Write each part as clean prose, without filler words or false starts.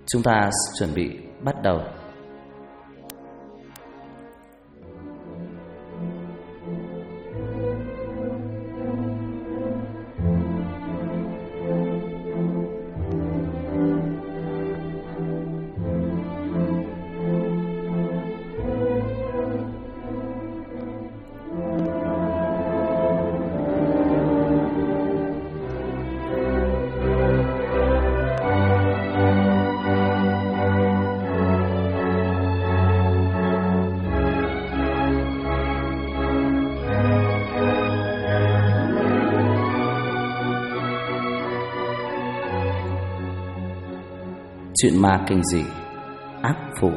Chúng ta chuẩn bị bắt đầu. Chuyện ma kinh dị ác phụ.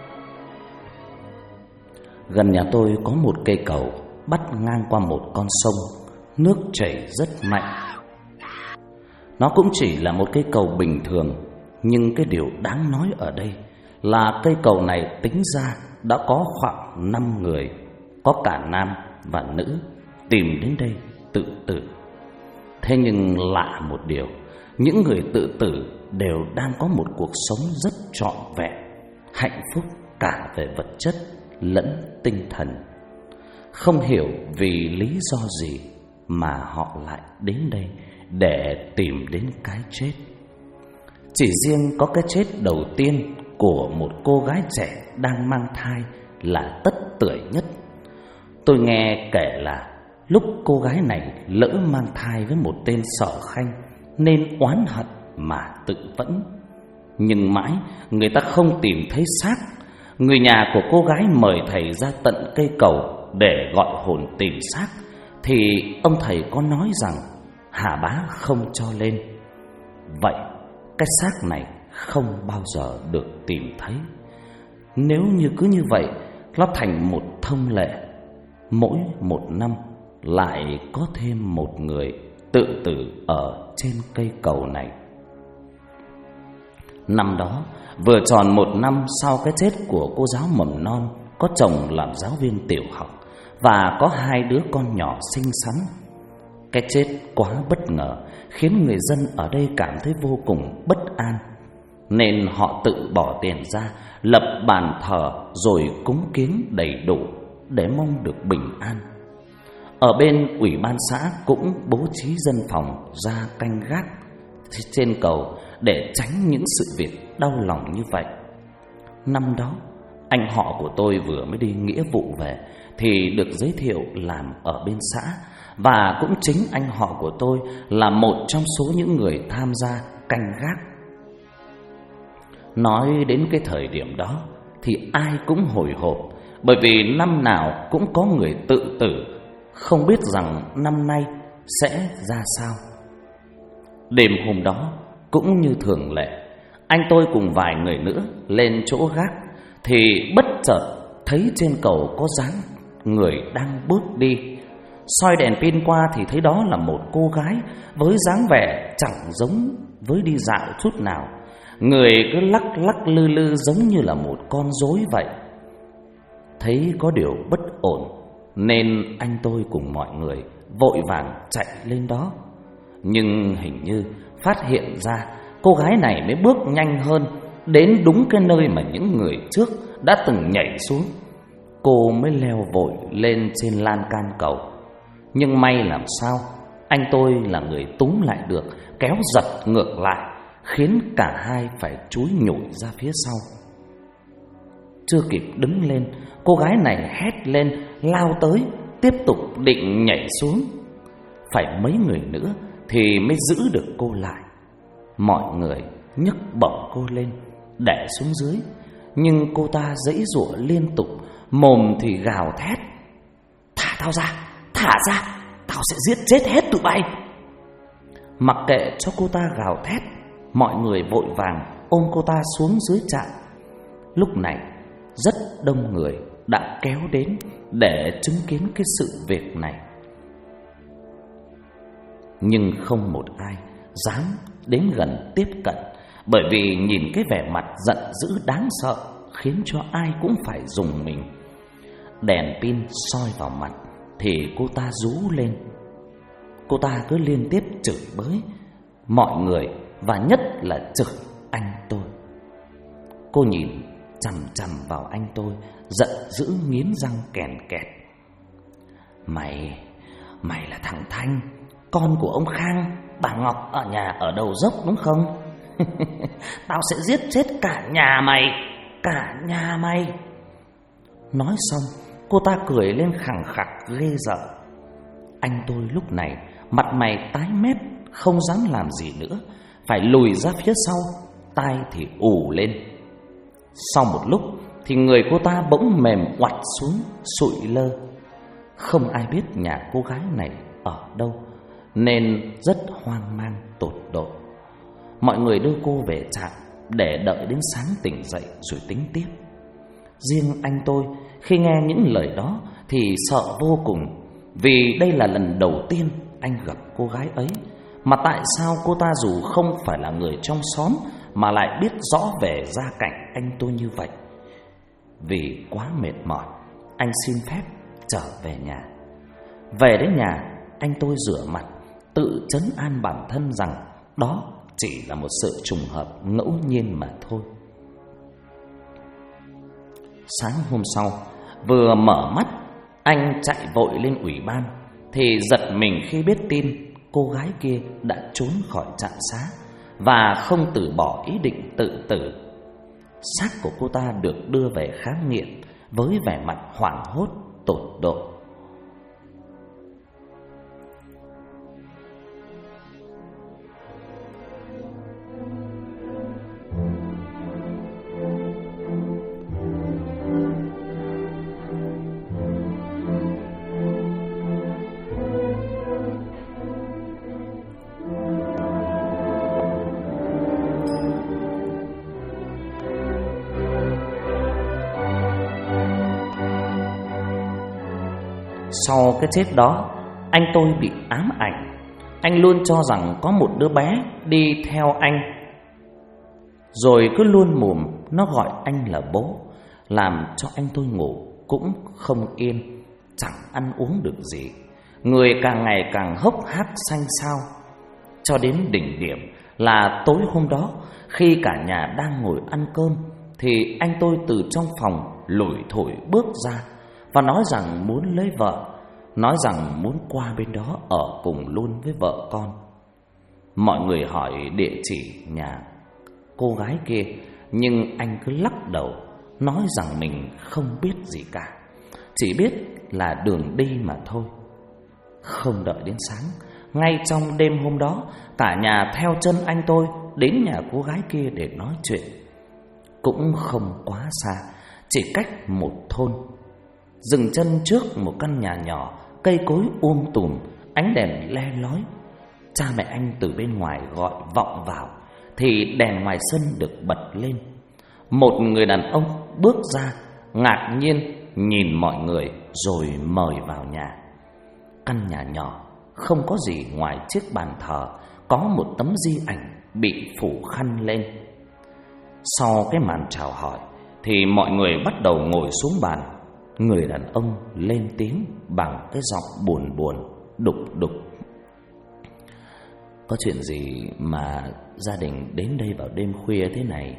Gần nhà tôi có một cây cầu bắt ngang qua một con sông, nước chảy rất mạnh. Nó cũng chỉ là một cây cầu bình thường, nhưng cái điều đáng nói ở đây là cây cầu này tính ra đã có khoảng 5 người, có cả nam và nữ, tìm đến đây tự tử. Thế nhưng lạ một điều, những người tự tử đều đang có một cuộc sống rất trọn vẹn, hạnh phúc cả về vật chất lẫn tinh thần. Không hiểu vì lý do gì mà họ lại đến đây để tìm đến cái chết. Chỉ riêng có cái chết đầu tiên của một cô gái trẻ đang mang thai là tất tưởi nhất. Tôi nghe kể là lúc cô gái này lỡ mang thai với một tên sở khanh nên oán hận mà tự vẫn. Nhưng mãi người ta không tìm thấy xác. Người nhà của cô gái mời thầy ra tận cây cầu để gọi hồn tìm xác, thì ông thầy có nói rằng Hà Bá không cho lên. Vậy cái xác này không bao giờ được tìm thấy. Nếu như cứ như vậy, nó thành một thông lệ, mỗi một năm lại có thêm một người tự tử ở trên cây cầu này. Năm đó vừa tròn 1 năm sau cái chết của cô giáo mầm non có chồng làm giáo viên tiểu học và có 2 đứa con nhỏ xinh xắn. Cái chết quá bất ngờ khiến người dân ở đây cảm thấy vô cùng bất an, nên họ tự bỏ tiền ra lập bàn thờ rồi cúng kiến đầy đủ để mong được bình an. Ở bên ủy ban xã cũng bố trí dân phòng ra canh gác trên cầu để tránh những sự việc đau lòng như vậy. Năm đó, anh họ của tôi vừa mới đi nghĩa vụ về thì được giới thiệu làm ở bên xã, và cũng chính anh họ của tôi là một trong số những người tham gia canh gác. Nói đến cái thời điểm đó thì ai cũng hồi hộp, bởi vì năm nào cũng có người tự tử, không biết rằng năm nay sẽ ra sao. Đêm hôm đó cũng như thường lệ, anh tôi cùng vài người nữa lên chỗ gác thì bất chợt thấy trên cầu có dáng người đang bước đi. Soi đèn pin qua thì thấy đó là một cô gái với dáng vẻ chẳng giống với đi dạo chút nào. Người cứ lắc lắc lư lư giống như là một con rối vậy. Thấy có điều bất ổn nên anh tôi cùng mọi người vội vàng chạy lên đó. Nhưng hình như phát hiện ra cô gái này mới bước nhanh hơn, đến đúng cái nơi mà những người trước đã từng nhảy xuống. Cô mới leo vội lên trên lan can cầu. Nhưng may làm sao anh tôi là người túm lại được, kéo giật ngược lại, khiến cả hai phải chúi nhủi ra phía sau. Chưa kịp đứng lên, cô gái này hét lên lao tới, tiếp tục định nhảy xuống. Phải mấy người nữa thì mới giữ được cô lại. Mọi người nhấc bổng cô lên để xuống dưới, nhưng cô ta giãy giụa liên tục, mồm thì gào thét: "Thả tao ra, thả ra, tao sẽ giết chết hết tụi bay." Mặc kệ cho cô ta gào thét, mọi người vội vàng ôm cô ta xuống dưới trạm. Lúc này rất đông người đã kéo đến để chứng kiến cái sự việc này, nhưng không một ai dám đến gần tiếp cận, bởi vì nhìn cái vẻ mặt giận dữ đáng sợ khiến cho ai cũng phải rùng mình. Đèn pin soi vào mặt thì cô ta rú lên. Cô ta cứ liên tiếp chửi bới mọi người, và nhất là chửi anh tôi. Cô nhìn chằm chằm vào anh tôi, giận dữ nghiến răng kèn kẹt. Mày là thằng Thanh, con của ông Khang, bà Ngọc ở nhà ở đầu dốc đúng không? Tao sẽ giết chết cả nhà mày. Nói xong, cô ta cười lên khẳng khặc ghê rợn. Anh tôi lúc này mặt mày tái mét, không dám làm gì nữa, phải lùi ra phía sau, tai thì ù lên. Sau một lúc thì người cô ta bỗng mềm oặt xuống, sụi lơ. Không ai biết nhà cô gái này ở đâu, nên rất hoang mang tột độ. Mọi người đưa cô về trại để đợi đến sáng tỉnh dậy rồi tính tiếp. Riêng anh tôi khi nghe những lời đó thì sợ vô cùng, vì đây là lần đầu tiên anh gặp cô gái ấy. Mà tại sao cô ta dù không phải là người trong xóm mà lại biết rõ về gia cảnh anh tôi như vậy? Vì quá mệt mỏi, anh xin phép trở về nhà. Về đến nhà, anh tôi rửa mặt, tự trấn an bản thân rằng đó chỉ là một sự trùng hợp ngẫu nhiên mà thôi. Sáng hôm sau, vừa mở mắt, anh chạy vội lên ủy ban thì giật mình khi biết tin cô gái kia đã trốn khỏi trạm xá và không từ bỏ ý định tự tử. Xác của cô ta được đưa về khám nghiệm với vẻ mặt hoảng hốt tột độ. Sau cái chết đó, anh tôi bị ám ảnh. Anh luôn cho rằng có một đứa bé đi theo anh, rồi cứ luôn mồm nó gọi anh là bố, làm cho anh tôi ngủ cũng không yên, chẳng ăn uống được gì. Người càng ngày càng hốc hác xanh xao. Cho đến đỉnh điểm là tối hôm đó, khi cả nhà đang ngồi ăn cơm, thì anh tôi từ trong phòng lủi thủi bước ra và nói rằng muốn lấy vợ, nói rằng muốn qua bên đó ở cùng luôn với vợ con. Mọi người hỏi địa chỉ nhà cô gái kia, nhưng anh cứ lắc đầu, nói rằng mình không biết gì cả, chỉ biết là đường đi mà thôi. Không đợi đến sáng, ngay trong đêm hôm đó, cả nhà theo chân anh tôi đến nhà cô gái kia để nói chuyện. Cũng không quá xa, chỉ cách một thôn. Dừng chân trước một căn nhà nhỏ, cây cối tùm, ánh đèn le lói. Cha mẹ anh từ bên ngoài gọi vọng vào, thì đèn ngoài sân được bật lên. Một người đàn ông bước ra, ngạc nhiên nhìn mọi người rồi mời vào nhà. Căn nhà nhỏ không có gì ngoài chiếc bàn thờ, có một tấm di ảnh bị phủ khăn lên. Sau cái màn chào hỏi thì mọi người bắt đầu ngồi xuống bàn. Người đàn ông lên tiếng bằng cái giọng buồn buồn, đục đục. Có chuyện gì mà gia đình đến đây vào đêm khuya thế này?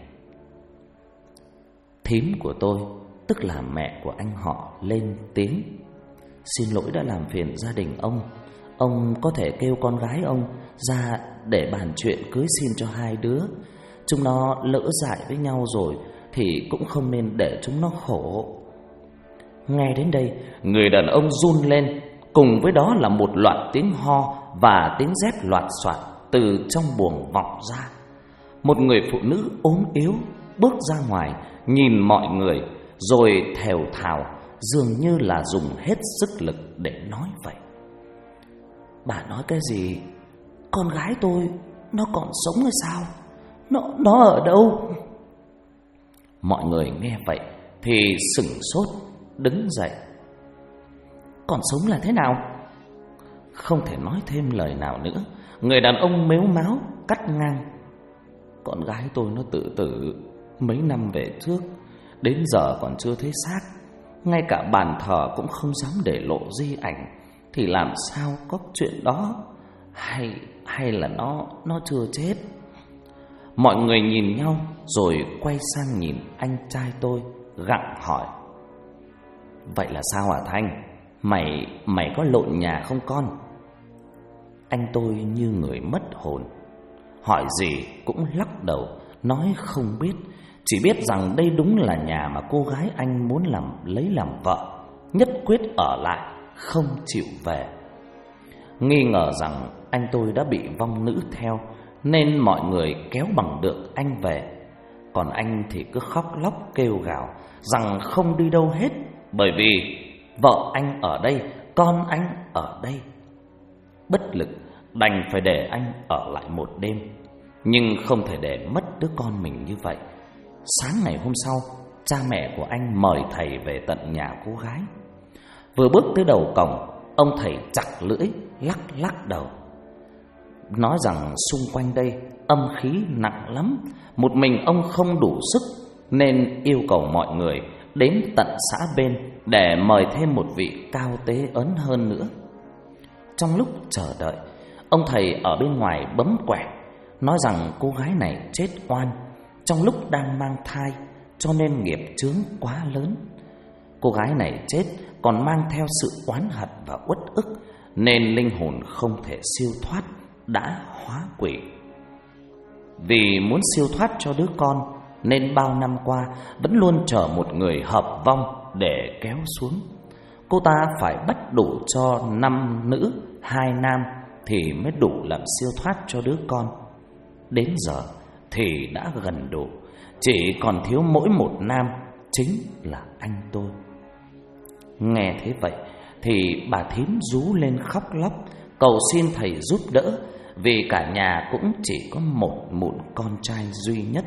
Thím của tôi, tức là mẹ của anh họ, lên tiếng. Xin lỗi đã làm phiền gia đình ông có thể kêu con gái ông ra để bàn chuyện cưới xin cho hai đứa. Chúng nó lỡ dại với nhau rồi thì cũng không nên để chúng nó khổ. Nghe đến đây, người đàn ông run lên, cùng với đó là một loạt tiếng ho và tiếng dép loạt soạt từ trong buồng vọng ra. Một người phụ nữ ốm yếu bước ra ngoài, nhìn mọi người rồi thều thào, dường như là dùng hết sức lực để nói vậy. Bà nói cái gì? Con gái tôi nó còn sống hay sao? Nó ở đâu? Mọi người nghe vậy thì sửng sốt, đứng dậy. Còn sống là thế nào? Không thể nói thêm lời nào nữa. Người đàn ông mếu máo cắt ngang. Con gái tôi nó tự tử mấy năm về trước, đến giờ còn chưa thấy xác. Ngay cả bàn thờ cũng không dám để lộ di ảnh, thì làm sao có chuyện đó? Hay là nó chưa chết? Mọi người nhìn nhau rồi quay sang nhìn anh trai tôi, gặng hỏi: "Vậy là sao hả Thanh? Mày có lộn nhà không con?" Anh tôi như người mất hồn, hỏi gì cũng lắc đầu, nói không biết. Chỉ biết rằng đây đúng là nhà mà cô gái anh muốn lấy làm vợ, nhất quyết ở lại, không chịu về. Nghi ngờ rằng anh tôi đã bị vong nữ theo, nên mọi người kéo bằng được anh về. Còn anh thì cứ khóc lóc kêu gào rằng không đi đâu hết, bởi vì vợ anh ở đây, con anh ở đây. Bất lực đành phải để anh ở lại một đêm, nhưng không thể để mất đứa con mình như vậy. Sáng ngày hôm sau, cha mẹ của anh mời thầy về tận nhà cô gái. Vừa bước tới đầu cổng, ông thầy chặt lưỡi, lắc đầu, nói rằng xung quanh đây âm khí nặng lắm, một mình ông không đủ sức, nên yêu cầu mọi người đến tận xã bên để mời thêm một vị cao tế ấn hơn nữa. Trong lúc chờ đợi, ông thầy ở bên ngoài bấm quẻ, nói rằng cô gái này chết oan trong lúc đang mang thai, cho nên nghiệp chướng quá lớn. Cô gái này chết còn mang theo sự oán hận và uất ức, nên linh hồn không thể siêu thoát, đã hóa quỷ. Vì muốn siêu thoát cho đứa con, nên bao năm qua vẫn luôn chờ một người hợp vong để kéo xuống. Cô ta phải bắt đủ cho 5 nữ 2 nam thì mới đủ làm siêu thoát cho đứa con. Đến giờ thì đã gần đủ, chỉ còn thiếu mỗi một nam, chính là anh tôi. Nghe thế vậy thì bà thím rú lên khóc lóc, cầu xin thầy giúp đỡ, vì cả nhà cũng chỉ có một mụn con trai duy nhất.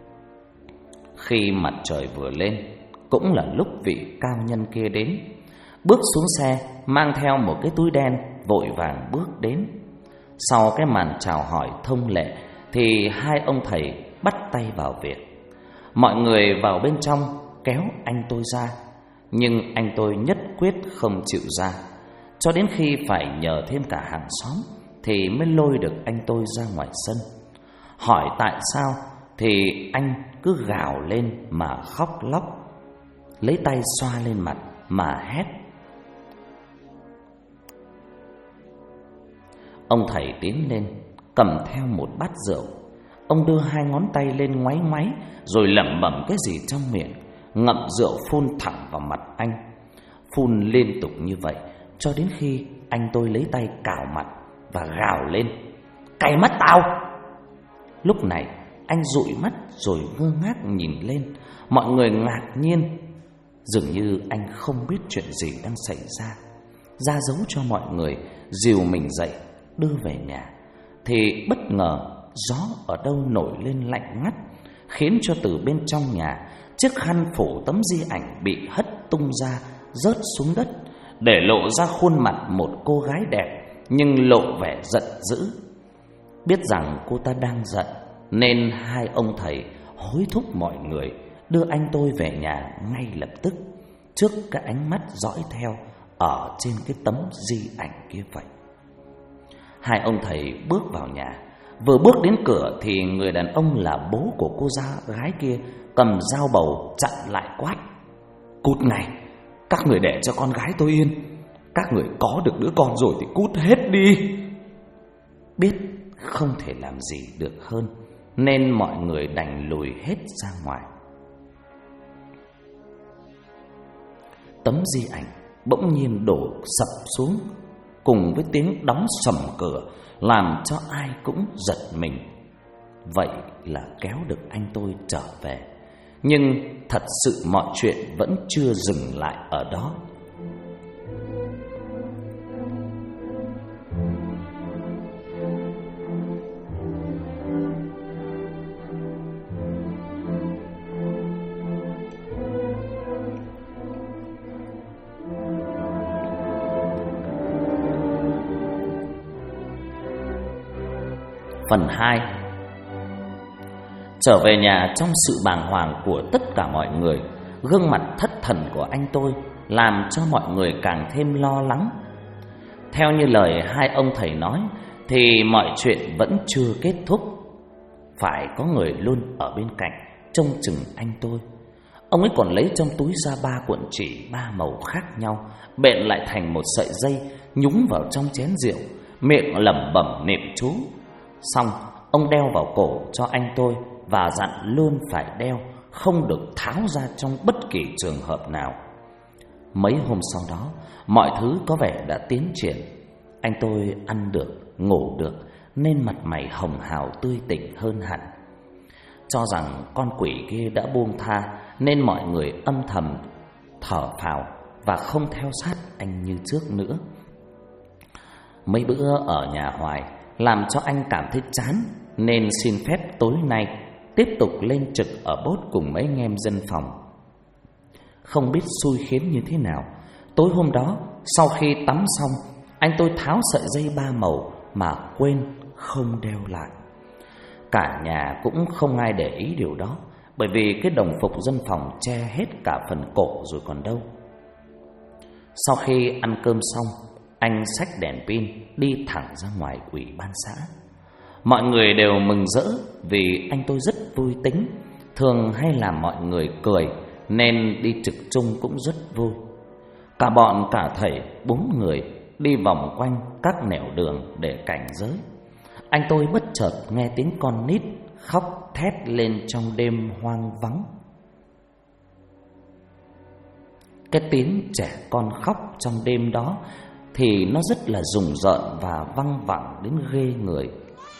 Khi mặt trời vừa lên, cũng là lúc vị cao nhân kia đến, bước xuống xe mang theo một cái túi đen, vội vàng bước đến. Sau cái màn chào hỏi thông lệ thì hai ông thầy bắt tay vào việc. Mọi người vào bên trong kéo anh tôi ra, nhưng anh tôi nhất quyết không chịu ra, cho đến khi phải nhờ thêm cả hàng xóm thì mới lôi được anh tôi ra ngoài sân. Hỏi tại sao thì anh cứ gào lên mà khóc lóc, lấy tay xoa lên mặt mà hét. Ông thầy tiến lên, cầm theo một bát rượu. Ông đưa hai ngón tay lên ngoáy ngoáy, rồi lẩm bẩm cái gì trong miệng, ngậm rượu phun thẳng vào mặt anh. Phun liên tục như vậy cho đến khi anh tôi lấy tay cào mặt và gào lên: "Cay mắt tao!" Lúc này anh dụi mắt rồi ngơ ngác nhìn lên. Mọi người ngạc nhiên, dường như anh không biết chuyện gì đang xảy ra. Ra dấu cho mọi người dìu mình dậy đưa về nhà, thì bất ngờ gió ở đâu nổi lên lạnh ngắt, khiến cho từ bên trong nhà chiếc khăn phủ tấm di ảnh bị hất tung ra, rớt xuống đất, để lộ ra khuôn mặt một cô gái đẹp nhưng lộ vẻ giận dữ. Biết rằng cô ta đang giận, nên hai ông thầy hối thúc mọi người đưa anh tôi về nhà ngay lập tức, trước cái ánh mắt dõi theo ở trên cái tấm di ảnh kia vậy. Hai ông thầy bước vào nhà. Vừa bước đến cửa thì người đàn ông là bố của cô gái kia cầm dao bầu chặn lại quát: "Cút ngay! Các người để cho con gái tôi yên. Các người có được đứa con rồi thì cút hết đi." Biết không thể làm gì được hơn, nên mọi người đành lùi hết ra ngoài. Tấm di ảnh bỗng nhiên đổ sập xuống, cùng với tiếng đóng sầm cửa, làm cho ai cũng giật mình. Vậy là kéo được anh tôi trở về. Nhưng thật sự mọi chuyện vẫn chưa dừng lại ở đó. Phần 2. Trở về nhà trong sự bàng hoàng của tất cả mọi người, gương mặt thất thần của anh tôi làm cho mọi người càng thêm lo lắng. Theo như lời hai ông thầy nói thì mọi chuyện vẫn chưa kết thúc. phải có người luôn ở bên cạnh trông chừng anh tôi. Ông ấy còn lấy trong túi ra 3 cuộn chỉ 3 màu khác nhau, bện lại thành một sợi dây, nhúng vào trong chén rượu, miệng lẩm bẩm niệm chú. Xong, ông đeo vào cổ cho anh tôi và dặn luôn phải đeo, không được tháo ra trong bất kỳ trường hợp nào. Mấy hôm sau đó, mọi thứ có vẻ đã tiến triển. Anh tôi ăn được, ngủ được, nên mặt mày hồng hào tươi tỉnh hơn hẳn. Cho rằng con quỷ kia đã buông tha, nên mọi người âm thầm thở phào và không theo sát anh như trước nữa. Mấy bữa ở nhà hoài làm cho anh cảm thấy chán, nên xin phép tối nay tiếp tục lên trực ở bốt cùng mấy anh em dân phòng. Không biết xui khiến như thế nào, tối hôm đó sau khi tắm xong, anh tôi tháo sợi dây 3 màu mà quên không đeo lại. Cả nhà cũng không ai để ý điều đó, bởi vì cái đồng phục dân phòng che hết cả phần cổ rồi còn đâu. Sau khi ăn cơm xong, anh xách đèn pin đi thẳng ra ngoài ủy ban xã. Mọi người đều mừng rỡ vì anh tôi rất vui tính, thường hay làm mọi người cười, nên đi trực chung cũng rất vui. Cả bọn cả thảy 4 người đi vòng quanh các nẻo đường để cảnh giới. Anh tôi bất chợt nghe tiếng con nít khóc thét lên trong đêm hoang vắng. Cái tiếng trẻ con khóc trong đêm đó thì nó rất là rùng rợn và văng vẳng đến ghê người.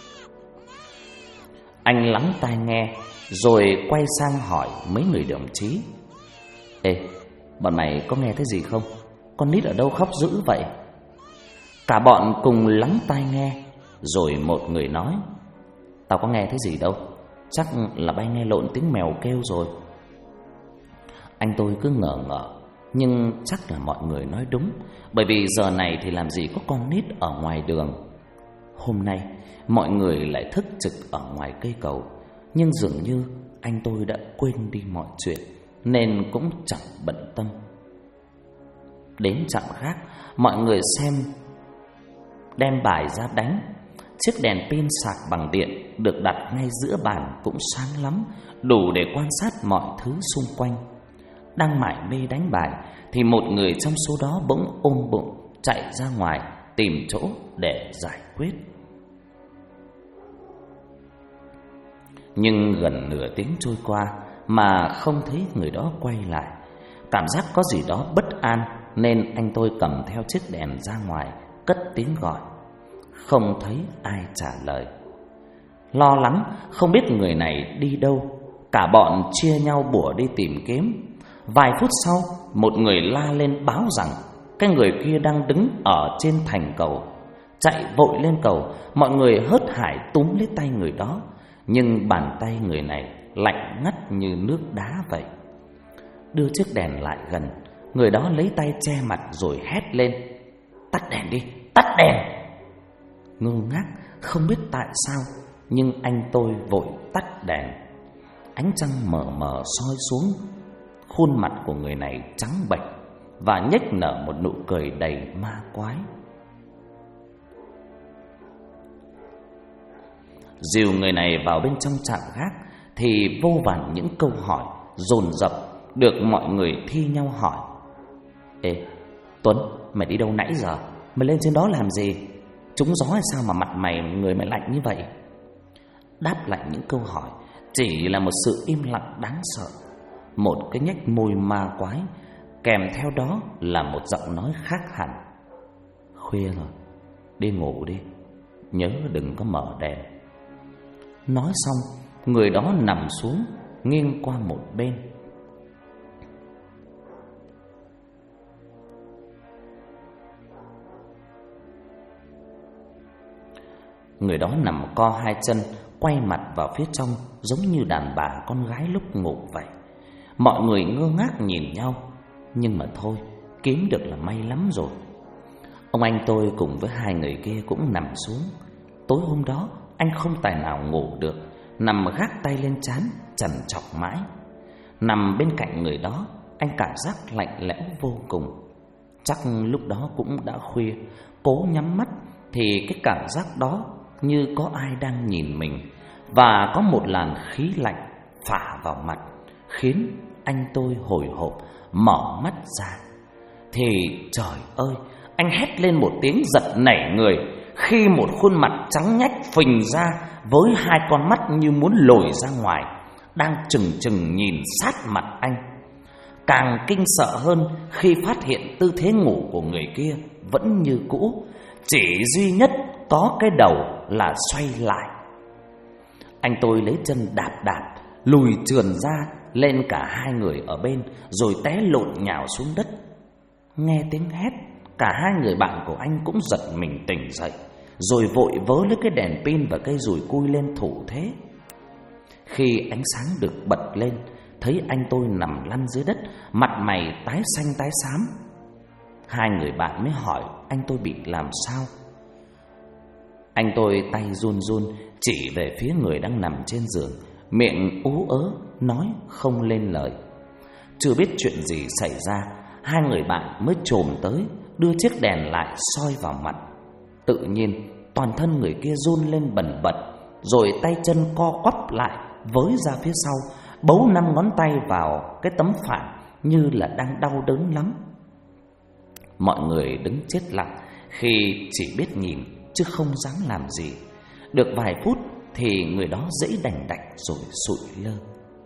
Anh lắng tai nghe rồi quay sang hỏi mấy người đồng chí: Ê, bọn mày có nghe thấy gì không? Con nít ở đâu khóc dữ vậy? Cả bọn cùng lắng tai nghe, rồi một người nói: Tao có nghe thấy gì đâu, chắc là bay nghe lộn tiếng mèo kêu rồi. Anh tôi cứ ngờ ngợ, nhưng chắc là mọi người nói đúng, bởi vì giờ này thì làm gì có con nít ở ngoài đường. Hôm nay mọi người lại thức trực ở ngoài cây cầu, nhưng dường như anh tôi đã quên đi mọi chuyện, nên cũng chẳng bận tâm. Đến chặng khác, mọi người xem đem bài ra đánh. Chiếc đèn pin sạc bằng điện được đặt ngay giữa bàn cũng sáng lắm, đủ để quan sát mọi thứ xung quanh. Đang mải mê đánh bài thì một người trong số đó bỗng ôm bụng chạy ra ngoài tìm chỗ để giải quyết. Nhưng gần nửa tiếng trôi qua mà không thấy người đó quay lại. Cảm giác có gì đó bất an, nên anh tôi cầm theo chiếc đèn ra ngoài, cất tiếng gọi. Không thấy ai trả lời. Lo lắng không biết người này đi đâu, cả bọn chia nhau bủa đi tìm kiếm. Vài phút sau, một người la lên báo rằng cái người kia đang đứng ở trên thành cầu. Chạy vội lên cầu, mọi người hớt hải túm lấy tay người đó, nhưng bàn tay người này lạnh ngắt như nước đá vậy. Đưa chiếc đèn lại gần, người đó lấy tay che mặt rồi hét lên: Tắt đèn đi, tắt đèn! Ngơ ngác không biết tại sao, nhưng anh tôi vội tắt đèn. Ánh trăng mờ mờ soi xuống, khuôn mặt của người này trắng bệch và nhếch nở một nụ cười đầy ma quái. Dìu người này vào bên trong trạm gác thì vô vàn những câu hỏi dồn dập được mọi người thi nhau hỏi. Ê, Tuấn, mày đi đâu nãy giờ? Mày lên trên đó làm gì? Trúng gió hay sao mà mặt mày người mày lạnh như vậy? Đáp lại những câu hỏi chỉ là một sự im lặng đáng sợ, một cái nhếch môi ma quái, kèm theo đó là một giọng nói khác hẳn: Khuya rồi, đi ngủ đi, nhớ đừng có mở đèn. Nói xong, người đó nằm xuống, nghiêng qua một bên. Người đó nằm co hai chân, quay mặt vào phía trong, giống như đàn bà con gái lúc ngủ vậy. Mọi người ngơ ngác nhìn nhau, nhưng mà thôi, kiếm được là may lắm rồi. Ông anh tôi cùng với 2 người kia cũng nằm xuống. Tối hôm đó anh không tài nào ngủ được, nằm gác tay lên trán, trằn trọc mãi. Nằm bên cạnh người đó, anh cảm giác lạnh lẽo vô cùng. Chắc lúc đó cũng đã khuya, cố nhắm mắt thì cái cảm giác đó như có ai đang nhìn mình, và có một làn khí lạnh phả vào mặt, khiến anh tôi hồi hộp mở mắt ra. Thì trời ơi, anh hét lên một tiếng giật nảy người khi một khuôn mặt trắng nhách phình ra với hai con mắt như muốn lồi ra ngoài, đang trừng trừng nhìn sát mặt anh. Càng kinh sợ hơn khi phát hiện tư thế ngủ của người kia vẫn như cũ, chỉ duy nhất có cái đầu là xoay lại. Anh tôi lấy chân đạp đạp lùi trườn ra lên cả hai người ở bên, rồi té lộn nhào xuống đất. Nghe tiếng hét, cả hai người bạn của anh cũng giật mình tỉnh dậy, rồi vội vớ lấy cái đèn pin và cây dùi cui lên thủ thế. Khi ánh sáng được bật lên, thấy anh tôi nằm lăn dưới đất, mặt mày tái xanh tái xám. Hai người bạn mới hỏi anh tôi bị làm sao. Anh tôi tay run run chỉ về phía người đang nằm trên giường, miệng ú ớ nói không lên lời. Chưa biết chuyện gì xảy ra, hai người bạn mới chồm tới đưa chiếc đèn lại soi vào mặt. Tự nhiên toàn thân người kia run lên bần bật, rồi tay chân co quắp lại với ra phía sau, bấu 5 ngón tay vào cái tấm phản như là đang đau đớn lắm. Mọi người đứng chết lặng khi chỉ biết nhìn chứ không dám làm gì. Được vài phút thì người đó dãy đành đạch rồi sụi lơ.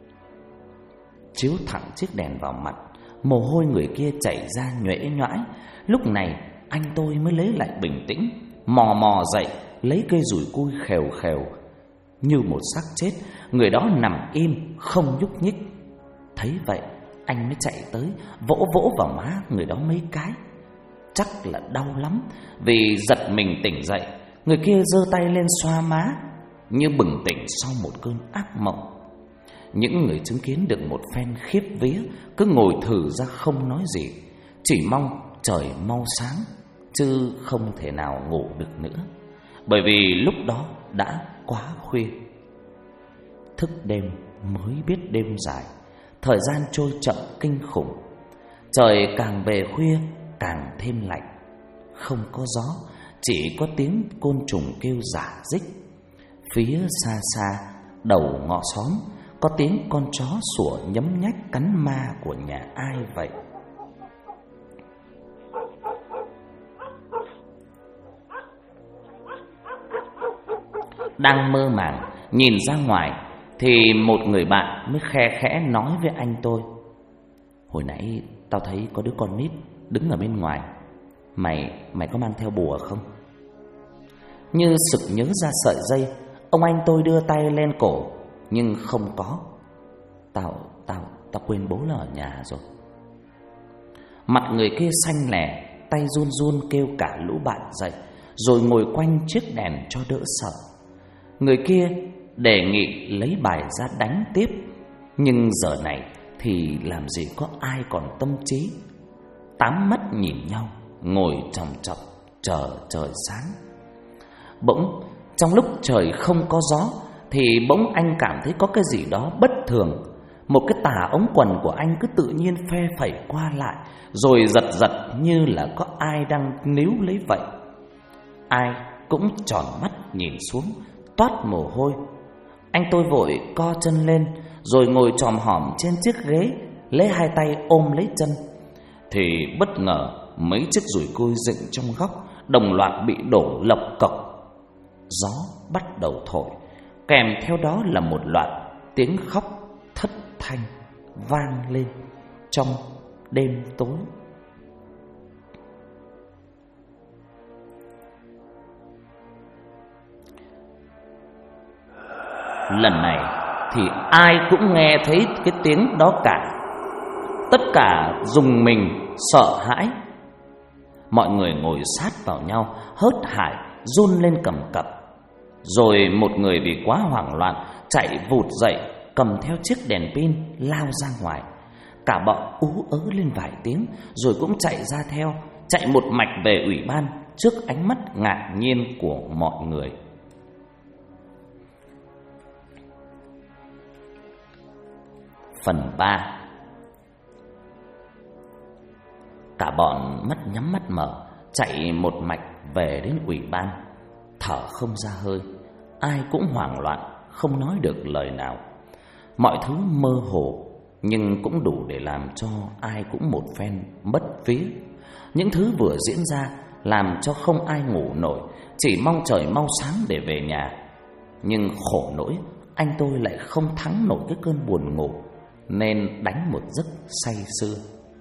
Chiếu thẳng chiếc đèn vào mặt, mồ hôi người kia chảy ra nhuễ nhoãi. Lúc này anh tôi mới lấy lại bình tĩnh, mò mò dậy lấy cây dùi cui khèo khèo. Như một xác chết, người đó nằm im không nhúc nhích. Thấy vậy anh mới chạy tới vỗ vỗ vào má người đó mấy cái. Chắc là đau lắm, vì giật mình tỉnh dậy, người kia giơ tay lên xoa má như bừng tỉnh sau một cơn ác mộng. Những người chứng kiến được một phen khiếp vía cứ ngồi thử ra không nói gì, chỉ mong trời mau sáng chứ không thể nào ngủ được nữa, bởi vì lúc đó đã quá khuya. Thức đêm mới biết đêm dài, thời gian trôi chậm kinh khủng. Trời càng về khuya càng thêm lạnh, không có gió, chỉ có tiếng côn trùng kêu rả rích. Phía xa xa đầu ngõ xóm có tiếng con chó sủa nhấm nhách cắn ma của nhà ai vậy. Đang mơ màng nhìn ra ngoài thì một người bạn mới khe khẽ nói với anh tôi: "Hồi nãy tao thấy có đứa con nít đứng ở bên ngoài. Mày có mang theo bùa không?" Như sực nhớ ra sợi dây, ông anh tôi đưa tay lên cổ, nhưng không có. Tao quên bố là ở nhà rồi. Mặt người kia xanh lè, tay run run kêu cả lũ bạn dậy, rồi ngồi quanh chiếc đèn cho đỡ sợ. Người kia đề nghị lấy bài ra đánh tiếp, nhưng giờ này thì làm gì có ai còn tâm trí. Tám mắt nhìn nhau, ngồi chòng chọc chờ trời sáng. Bỗng trong lúc trời không có gió thì bỗng anh cảm thấy có cái gì đó bất thường. Một cái tà ống quần của anh cứ tự nhiên phe phẩy qua lại, rồi giật giật như là có ai đang níu lấy vậy. Ai cũng tròn mắt nhìn xuống, toát mồ hôi. Anh tôi vội co chân lên, rồi ngồi chòm hòm trên chiếc ghế, lấy hai tay ôm lấy chân. Thì bất ngờ mấy chiếc dùi cui dựng trong góc đồng loạt bị đổ lộc cộc. Gió bắt đầu thổi, kèm theo đó là một loạt tiếng khóc thất thanh vang lên trong đêm tối. Lần này thì ai cũng nghe thấy cái tiếng đó cả. Tất cả rùng mình sợ hãi. Mọi người ngồi sát vào nhau, hớt hải, run lên cầm cập. Rồi một người vì quá hoảng loạn chạy vụt dậy, cầm theo chiếc đèn pin lao ra ngoài. Cả bọn ú ớ lên vài tiếng, rồi cũng chạy ra theo, chạy một mạch về ủy ban trước ánh mắt ngạc nhiên của mọi người. Phần 3. Cả bọn mắt nhắm mắt mở, chạy một mạch về đến ủy ban. Thở không ra hơi, ai cũng hoảng loạn không nói được lời nào. Mọi thứ mơ hồ nhưng cũng đủ để làm cho ai cũng một phen mất vía. Những thứ vừa diễn ra làm cho không ai ngủ nổi, chỉ mong trời mau sáng để về nhà. Nhưng khổ nỗi anh tôi lại không thắng nổi cái cơn buồn ngủ, nên đánh một giấc say sưa.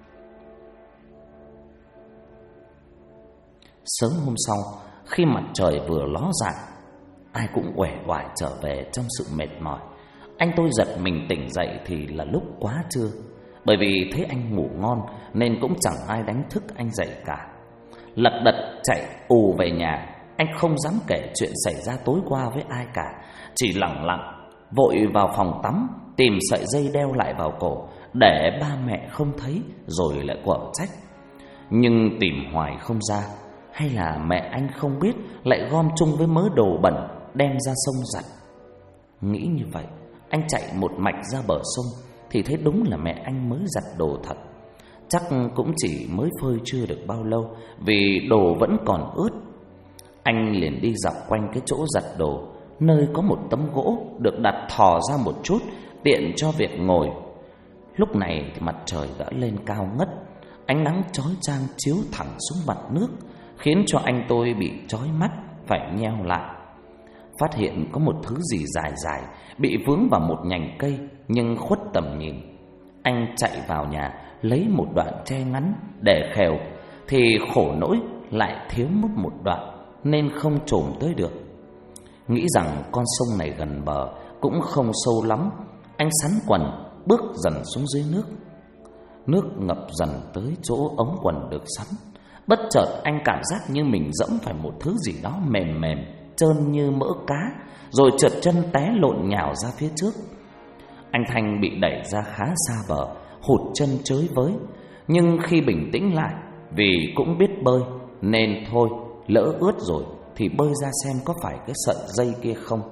Sớm hôm sau, khi mặt trời vừa ló dạng, ai cũng uể oải trở về trong sự mệt mỏi. Anh tôi giật mình tỉnh dậy thì là lúc quá trưa. Bởi vì thấy anh ngủ ngon nên cũng chẳng ai đánh thức anh dậy cả. Lật đật chạy ù về nhà, anh không dám kể chuyện xảy ra tối qua với ai cả, chỉ lẳng lặng vội vào phòng tắm tìm sợi dây đeo lại vào cổ để ba mẹ không thấy rồi lại quở trách. Nhưng tìm hoài không ra, hay là mẹ anh không biết lại gom chung với mớ đồ bẩn đem ra sông giặt. Nghĩ như vậy, anh chạy một mạch ra bờ sông thì thấy đúng là mẹ anh mới giặt đồ thật. Chắc cũng chỉ mới phơi chưa được bao lâu vì đồ vẫn còn ướt. Anh liền đi dọc quanh cái chỗ giặt đồ, nơi có một tấm gỗ được đặt thò ra một chút tiện cho việc ngồi. Lúc này thì mặt trời đã lên cao ngất, ánh nắng chói chang chiếu thẳng xuống mặt nước, khiến cho anh tôi bị chói mắt phải nheo lại. Phát hiện có một thứ gì dài dài bị vướng vào một nhành cây nhưng khuất tầm nhìn. Anh chạy vào nhà lấy một đoạn tre ngắn để khèo, thì khổ nỗi lại thiếu mất một đoạn nên không trồm tới được. Nghĩ rằng con sông này gần bờ cũng không sâu lắm, anh sắn quần bước dần xuống dưới nước. Nước ngập dần tới chỗ ống quần được sắn. Bất chợt anh cảm giác như mình dẫm phải một thứ gì đó mềm mềm, trơn như mỡ cá, rồi trượt chân té lộn nhào ra phía trước. Anh Thanh bị đẩy ra khá xa bờ, hụt chân chới với. Nhưng khi bình tĩnh lại, vì cũng biết bơi nên thôi, lỡ ướt rồi thì bơi ra xem có phải cái sợi dây kia không.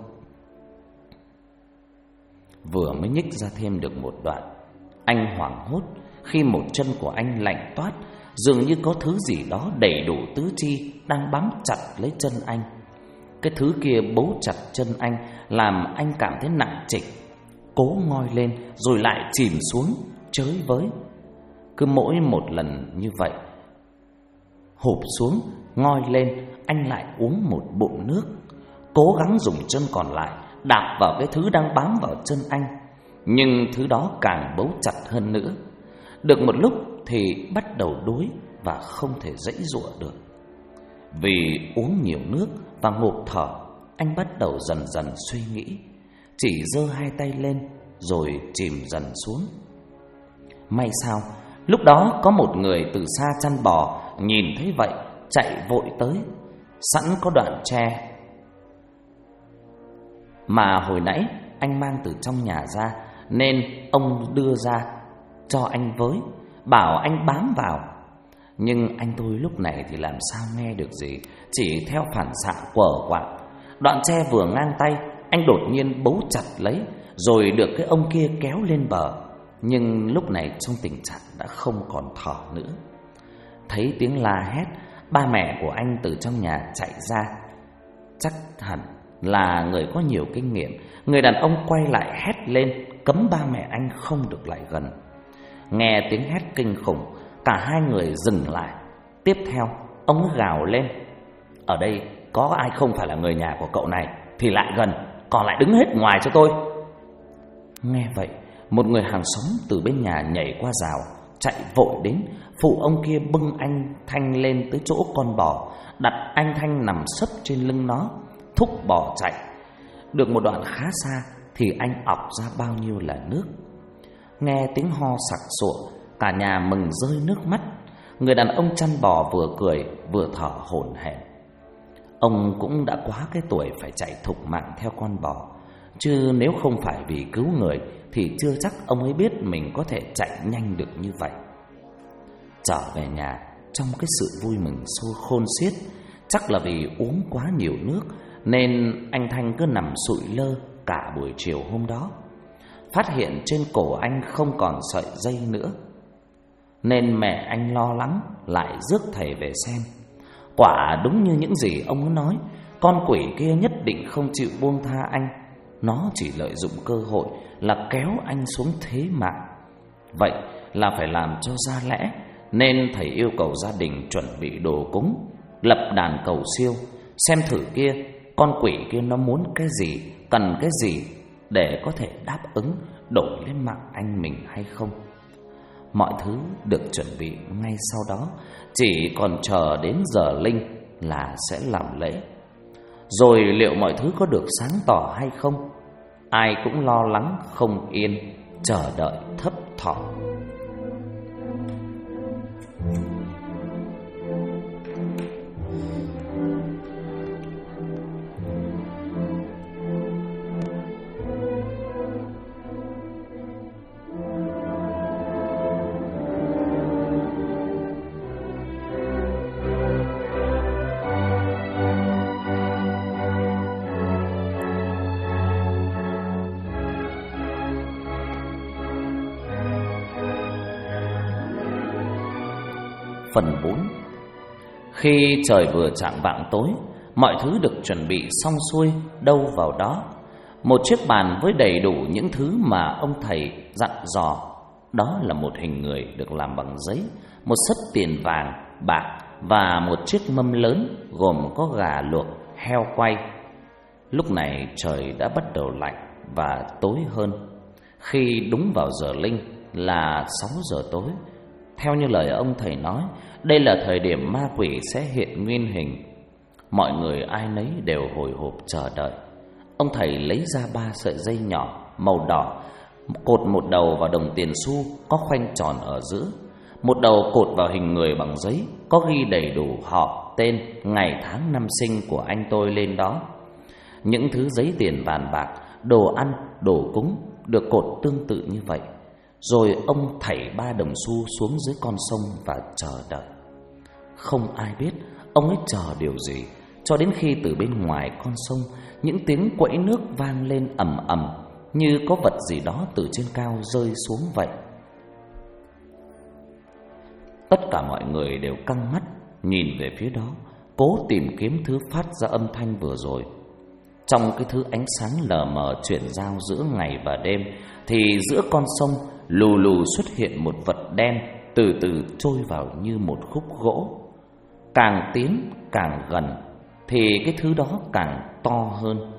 Vừa mới nhích ra thêm được một đoạn, anh hoảng hốt khi một chân của anh lạnh toát, dường như có thứ gì đó đầy đủ tứ chi đang bám chặt lấy chân anh. Cái thứ kia bấu chặt chân anh làm anh cảm thấy nặng trịch. Cố ngoi lên rồi lại chìm xuống chới với. Cứ mỗi một lần như vậy, hụp xuống ngoi lên, anh lại uống một bụng nước, cố gắng dùng chân còn lại đạp vào cái thứ đang bám vào chân anh. Nhưng thứ đó càng bấu chặt hơn nữa. Được một lúc thì bắt đầu đuối và không thể giãy giụa được. Vì uống nhiều nước và ngộp thở, anh bắt đầu dần dần suy nghĩ, chỉ giơ hai tay lên rồi chìm dần xuống. May sao lúc đó có một người từ xa chăn bò nhìn thấy vậy, chạy vội tới. Sẵn có đoạn tre mà hồi nãy anh mang từ trong nhà ra, nên ông đưa ra cho anh với, bảo anh bám vào. Nhưng anh tôi lúc này thì làm sao nghe được gì, chỉ theo phản xạ quở quạng. Đoạn tre vừa ngang tay, anh đột nhiên bấu chặt lấy, rồi được cái ông kia kéo lên bờ. Nhưng lúc này trong tình trạng đã không còn thở nữa. Thấy tiếng la hét, ba mẹ của anh từ trong nhà chạy ra. Chắc hẳn là người có nhiều kinh nghiệm. Người đàn ông quay lại hét lên cấm ba mẹ anh không được lại gần. Nghe tiếng hét kinh khủng, cả hai người dừng lại. Tiếp theo ông gào lên: "Ở đây có ai không phải là người nhà của cậu này thì lại gần, còn lại đứng hết ngoài cho tôi." Nghe vậy, một người hàng xóm từ bên nhà nhảy qua rào, chạy vội đến phụ ông kia bưng anh Thanh lên tới chỗ con bò, đặt anh Thanh nằm sấp trên lưng nó, thúc bò chạy. Được một đoạn khá xa thì anh ọc ra bao nhiêu là nước. Nghe tiếng ho sặc sụa, cả nhà mừng rơi nước mắt. Người đàn ông chăn bò vừa cười vừa thở hổn hển. Ông cũng đã quá cái tuổi phải chạy thục mạng theo con bò, chứ nếu không phải vì cứu người thì chưa chắc ông ấy biết mình có thể chạy nhanh được như vậy. Trở về nhà trong cái sự vui mừng khôn xiết, chắc là vì uống quá nhiều nước nên anh Thanh cứ nằm sụi lơ cả buổi chiều hôm đó. Phát hiện trên cổ anh không còn sợi dây nữa, nên mẹ anh lo lắng lại rước thầy về xem. Quả đúng như những gì ông nói, con quỷ kia nhất định không chịu buông tha anh. Nó chỉ lợi dụng cơ hội là kéo anh xuống thế mạng. Vậy là phải làm cho ra lẽ, nên thầy yêu cầu gia đình chuẩn bị đồ cúng, lập đàn cầu siêu, xem thử kia con quỷ kia nó muốn cái gì, cần cái gì để có thể đáp ứng đổi lên mạng anh mình hay không. Mọi thứ được chuẩn bị ngay sau đó, chỉ còn chờ đến giờ linh là sẽ làm lễ. Rồi liệu mọi thứ có được sáng tỏ hay không, ai cũng lo lắng không yên, chờ đợi thấp thỏm. Phần 4. Khi trời vừa chạng vạng tối, mọi thứ được chuẩn bị xong xuôi đâu vào đó. Một chiếc bàn với đầy đủ những thứ mà ông thầy dặn dò. Đó là một hình người được làm bằng giấy, một xấp tiền vàng, bạc và một chiếc mâm lớn gồm có gà luộc, heo quay. Lúc này trời đã bắt đầu lạnh và tối hơn. Khi đúng vào giờ linh là 6 giờ tối, theo như lời ông thầy nói, đây là thời điểm ma quỷ sẽ hiện nguyên hình. Mọi người ai nấy đều hồi hộp chờ đợi. Ông thầy lấy ra 3 sợi dây nhỏ màu đỏ, cột một đầu vào đồng tiền xu có khoanh tròn ở giữa, một đầu cột vào hình người bằng giấy có ghi đầy đủ họ, tên, ngày tháng năm sinh của anh tôi lên đó. Những thứ giấy tiền vàng bạc, đồ ăn, đồ cúng được cột tương tự như vậy. Rồi ông thảy 3 đồng xu xuống dưới con sông và chờ đợi. Không ai biết ông ấy chờ điều gì, cho đến khi từ bên ngoài con sông những tiếng quẫy nước vang lên ầm ầm, như có vật gì đó từ trên cao rơi xuống vậy. Tất cả mọi người đều căng mắt nhìn về phía đó, cố tìm kiếm thứ phát ra âm thanh vừa rồi. Trong cái thứ ánh sáng lờ mờ chuyển giao giữa ngày và đêm, thì giữa con sông lù lù xuất hiện một vật đen từ từ trôi vào như một khúc gỗ. Càng tiến càng gần thì cái thứ đó càng to hơn,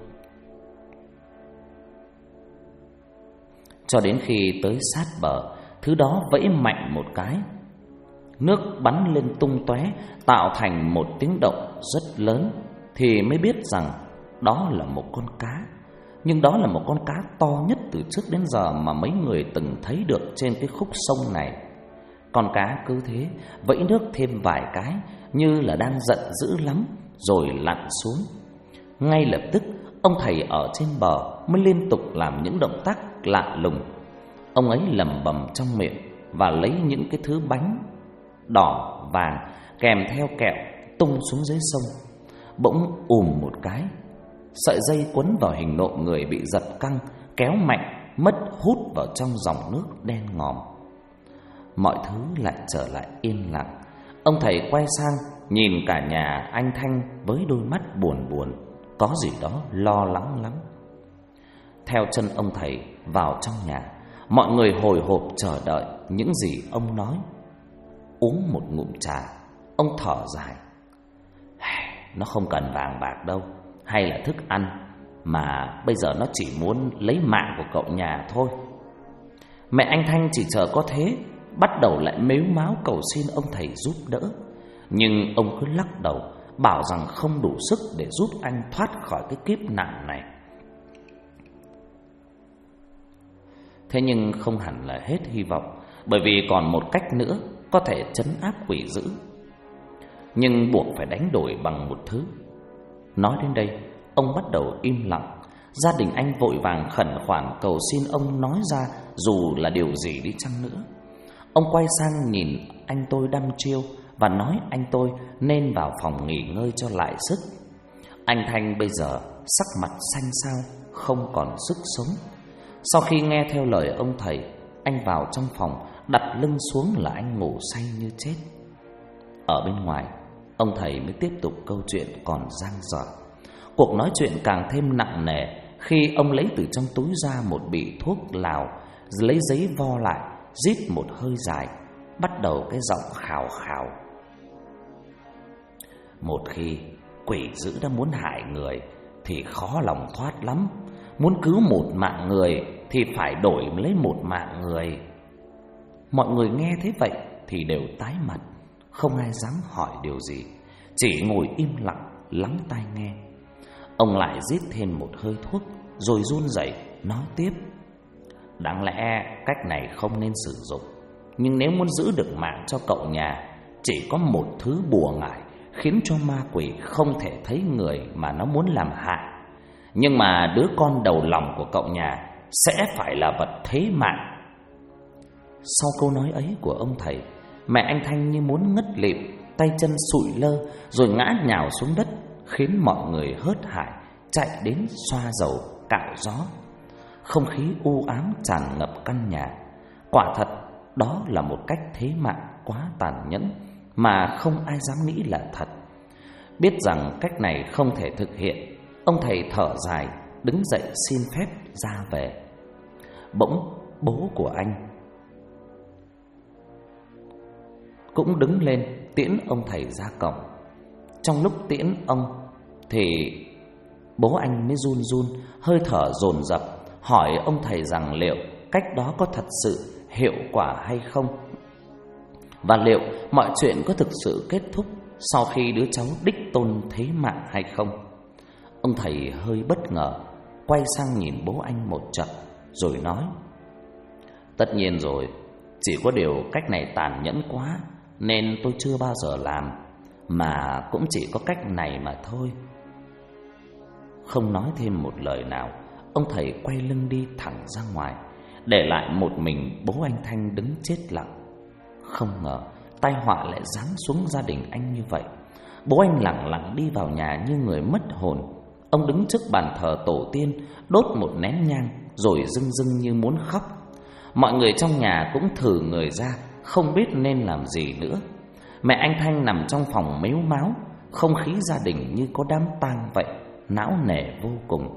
cho đến khi tới sát bờ, thứ đó vẫy mạnh một cái, nước bắn lên tung tóe, tạo thành một tiếng động rất lớn. Thì mới biết rằng đó là một con cá. Nhưng đó là một con cá to nhất từ trước đến giờ mà mấy người từng thấy được trên cái khúc sông này. Con cá cứ thế vẫy nước thêm vài cái, như là đang giận dữ lắm, rồi lặn xuống. Ngay lập tức ông thầy ở trên bờ mới liên tục làm những động tác lạ lùng. Ông ấy lẩm bẩm trong miệng và lấy những cái thứ bánh đỏ vàng kèm theo kẹo tung xuống dưới sông. Bỗng một cái, sợi dây quấn vào hình nộm người bị giật căng, kéo mạnh, mất hút vào trong dòng nước đen ngòm. Mọi thứ lại trở lại yên lặng. Ông thầy quay sang nhìn cả nhà anh Thanh với đôi mắt buồn buồn, có gì đó lo lắng lắm. Theo chân ông thầy vào trong nhà, mọi người hồi hộp chờ đợi những gì ông nói. Uống một ngụm trà, ông thở dài. Nó không cần vàng bạc đâu, hay là thức ăn, mà bây giờ nó chỉ muốn lấy mạng của cậu nhà thôi. Mẹ anh Thanh chỉ chờ có thế, bắt đầu lại mếu máo cầu xin ông thầy giúp đỡ. Nhưng ông cứ lắc đầu, bảo rằng không đủ sức để giúp anh thoát khỏi cái kiếp nạn này. Thế nhưng không hẳn là hết hy vọng, bởi vì còn một cách nữa có thể trấn áp quỷ dữ. Nhưng buộc phải đánh đổi bằng một thứ. Nói đến đây, ông bắt đầu im lặng. Gia đình anh vội vàng khẩn khoản cầu xin ông nói ra dù là điều gì đi chăng nữa. Ông quay sang nhìn anh tôi đăm chiêu và nói anh tôi nên vào phòng nghỉ ngơi cho lại sức. Anh Thanh bây giờ sắc mặt xanh xao, không còn sức sống. Sau khi nghe theo lời ông thầy, anh vào trong phòng, đặt lưng xuống là anh ngủ say như chết. Ở bên ngoài, ông thầy mới tiếp tục câu chuyện còn dang dở. Cuộc nói chuyện càng thêm nặng nề khi ông lấy từ trong túi ra một bị thuốc lào, lấy giấy vo lại, rít một hơi dài, bắt đầu cái giọng khào khào. Một khi quỷ dữ đã muốn hại người thì khó lòng thoát lắm. Muốn cứu một mạng người thì phải đổi lấy một mạng người. Mọi người nghe thế vậy thì đều tái mặt, không ai dám hỏi điều gì, chỉ ngồi im lặng lắng tai nghe. Ông lại rít thêm một hơi thuốc rồi run rẩy nói tiếp: đáng lẽ cách này không nên sử dụng, nhưng nếu muốn giữ được mạng cho cậu nhà, chỉ có một thứ bùa ngải khiến cho ma quỷ không thể thấy người mà nó muốn làm hại. Nhưng mà đứa con đầu lòng của cậu nhà sẽ phải là vật thế mạng. Sau câu nói ấy của ông thầy, mẹ anh Thanh như muốn ngất lịm, tay chân sụi lơ rồi ngã nhào xuống đất, khiến mọi người hớt hải chạy đến xoa dầu cạo gió. Không khí u ám tràn ngập căn nhà. Quả thật đó là một cách thế mạng quá tàn nhẫn mà không ai dám nghĩ là thật. Biết rằng cách này không thể thực hiện, ông thầy thở dài đứng dậy xin phép ra về. Bỗng bố của anh cũng đứng lên tiễn ông thầy ra cổng. Trong lúc tiễn ông thì bố anh mới run run, hơi thở dồn dập, hỏi ông thầy rằng liệu cách đó có thật sự hiệu quả hay không, và liệu mọi chuyện có thực sự kết thúc sau khi đứa cháu đích tôn thế mạng hay không. Ông thầy hơi bất ngờ, quay sang nhìn bố anh một chập rồi nói: tất nhiên rồi, chỉ có điều cách này tàn nhẫn quá nên tôi chưa bao giờ làm, mà cũng chỉ có cách này mà thôi. Không nói thêm một lời nào, ông thầy quay lưng đi thẳng ra ngoài, để lại một mình bố anh Thanh đứng chết lặng. Không ngờ tai họa lại giáng xuống gia đình anh như vậy. Bố anh lặng lặng đi vào nhà như người mất hồn. Ông đứng trước bàn thờ tổ tiên, đốt một nén nhang rồi rưng rưng như muốn khóc. Mọi người trong nhà cũng thử người ra, không biết nên làm gì nữa. Mẹ anh Thanh nằm trong phòng mếu máo, không khí gia đình như có đám tang vậy, não nề vô cùng.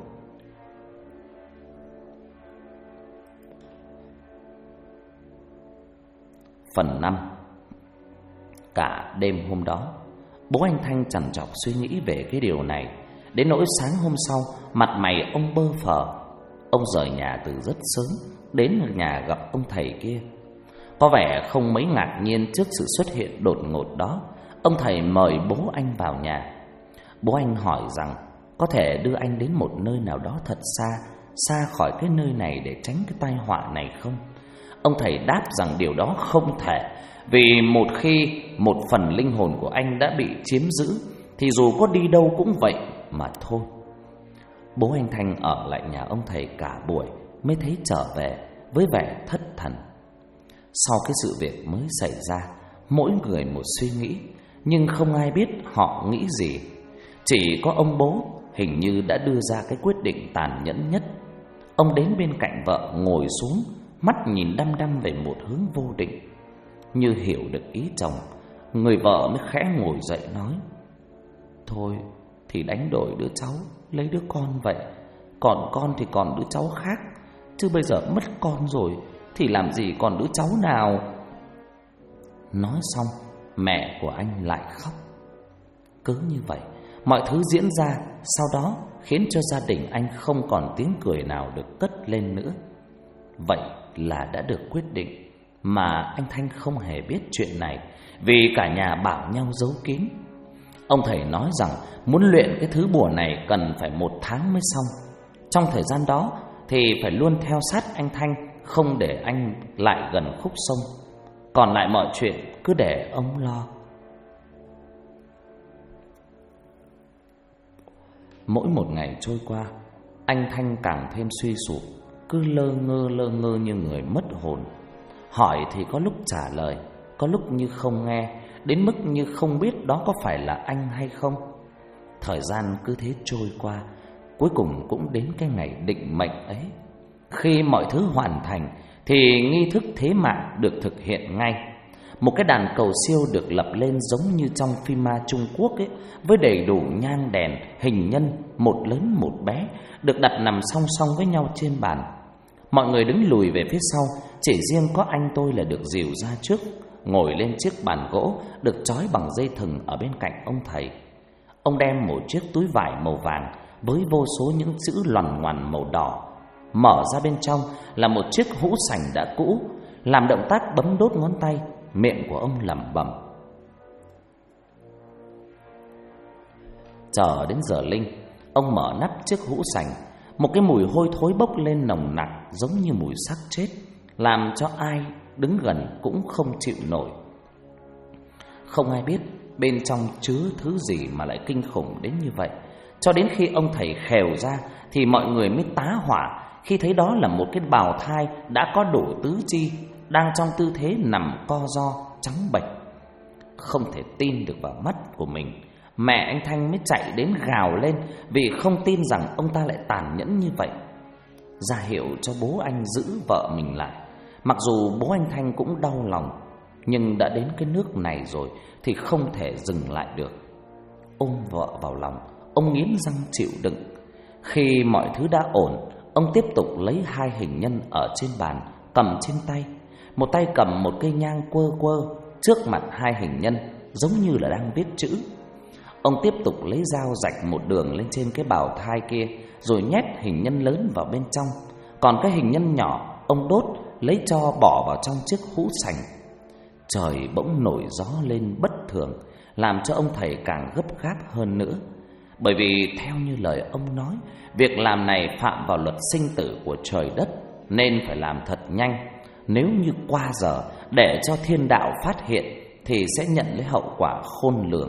Phần 5. Cả đêm hôm đó, bố anh Thanh trằn trọc suy nghĩ về cái điều này, đến nỗi sáng hôm sau mặt mày ông bơ phờ. Ông rời nhà từ rất sớm, đến nhà gặp ông thầy kia. Có vẻ không mấy ngạc nhiên trước sự xuất hiện đột ngột đó, ông thầy mời bố anh vào nhà. Bố anh hỏi rằng có thể đưa anh đến một nơi nào đó thật xa, xa khỏi cái nơi này để tránh cái tai họa này không? Ông thầy đáp rằng điều đó không thể, vì một khi một phần linh hồn của anh đã bị chiếm giữ thì dù có đi đâu cũng vậy mà thôi. Bố anh Thanh ở lại nhà ông thầy cả buổi mới thấy trở về với vẻ thất thần. Sau cái sự việc mới xảy ra, mỗi người một suy nghĩ, nhưng không ai biết họ nghĩ gì. Chỉ có ông bố hình như đã đưa ra cái quyết định tàn nhẫn nhất. Ông đến bên cạnh vợ ngồi xuống, mắt nhìn đăm đăm về một hướng vô định. Như hiểu được ý chồng, người vợ mới khẽ ngồi dậy nói: thôi thì đánh đổi đứa cháu, lấy đứa con vậy. Còn con thì còn đứa cháu khác, chứ bây giờ mất con rồi thì làm gì còn đứa cháu nào. Nói xong, mẹ của anh lại khóc. Cứ như vậy, mọi thứ diễn ra sau đó khiến cho gia đình anh không còn tiếng cười nào được cất lên nữa. Vậy là đã được quyết định, mà anh Thanh không hề biết chuyện này, vì cả nhà bảo nhau giấu kín. Ông thầy nói rằng muốn luyện cái thứ bùa này cần phải 1 tháng mới xong. Trong thời gian đó thì phải luôn theo sát anh Thanh, không để anh lại gần khúc sông. Còn lại mọi chuyện cứ để ông lo. Mỗi một ngày trôi qua, anh Thanh càng thêm suy sụp, cứ lơ ngơ như người mất hồn. Hỏi thì có lúc trả lời, có lúc như không nghe, đến mức như không biết đó có phải là anh hay không. Thời gian cứ thế trôi qua, cuối cùng cũng đến cái ngày định mệnh ấy. Khi mọi thứ hoàn thành thì nghi thức thế mạng được thực hiện ngay. một cái đàn cầu siêu được lập lên giống như trong phim ma Trung Quốc ấy, với đầy đủ nhang đèn, hình nhân, một lớn một bé, được đặt nằm song song với nhau trên bàn. Mọi người đứng lùi về phía sau, chỉ riêng có anh tôi là được dìu ra trước, ngồi lên chiếc bàn gỗ được trói bằng dây thừng ở bên cạnh ông thầy. Ông đem một chiếc túi vải màu vàng với vô số những chữ loằn ngoằn màu đỏ. Mở ra bên trong là một chiếc hũ sành đã cũ, làm động tác bấm đốt ngón tay. Miệng của ông lẩm bẩm. Chờ đến giờ linh, ông mở nắp chiếc hũ sành. Một cái mùi hôi thối bốc lên nồng nặc, giống như mùi xác chết, làm cho ai đứng gần cũng không chịu nổi. Không ai biết bên trong chứa thứ gì mà lại kinh khủng đến như vậy. Cho đến khi ông thầy khều ra thì mọi người mới tá hỏa khi thấy đó là một cái bào thai đã có đủ tứ chi, đang trong tư thế nằm co ro trắng bệch. Không thể tin được vào mắt của mình, mẹ anh Thanh mới chạy đến gào lên vì không tin rằng ông ta lại tàn nhẫn như vậy, ra hiệu cho bố anh giữ vợ mình lại. Mặc dù bố anh Thanh cũng đau lòng, nhưng đã đến cái nước này rồi thì không thể dừng lại được. Ôm vợ vào lòng, ông nghiến răng chịu đựng. Khi mọi thứ đã ổn, ông tiếp tục lấy hai hình nhân ở trên bàn, cầm trên tay. Một tay cầm một cây nhang quơ quơ trước mặt hai hình nhân, giống như là đang viết chữ. Ông tiếp tục lấy dao rạch một đường lên trên cái bào thai kia, rồi nhét hình nhân lớn vào bên trong. Còn cái hình nhân nhỏ, ông đốt, lấy tro bỏ vào trong chiếc hũ sành. Trời bỗng nổi gió lên bất thường, làm cho ông thầy càng gấp gáp hơn nữa. Bởi vì theo như lời ông nói, việc làm này phạm vào luật sinh tử của trời đất, nên phải làm thật nhanh. Nếu như qua giờ để cho thiên đạo phát hiện thì sẽ nhận lấy hậu quả khôn lường.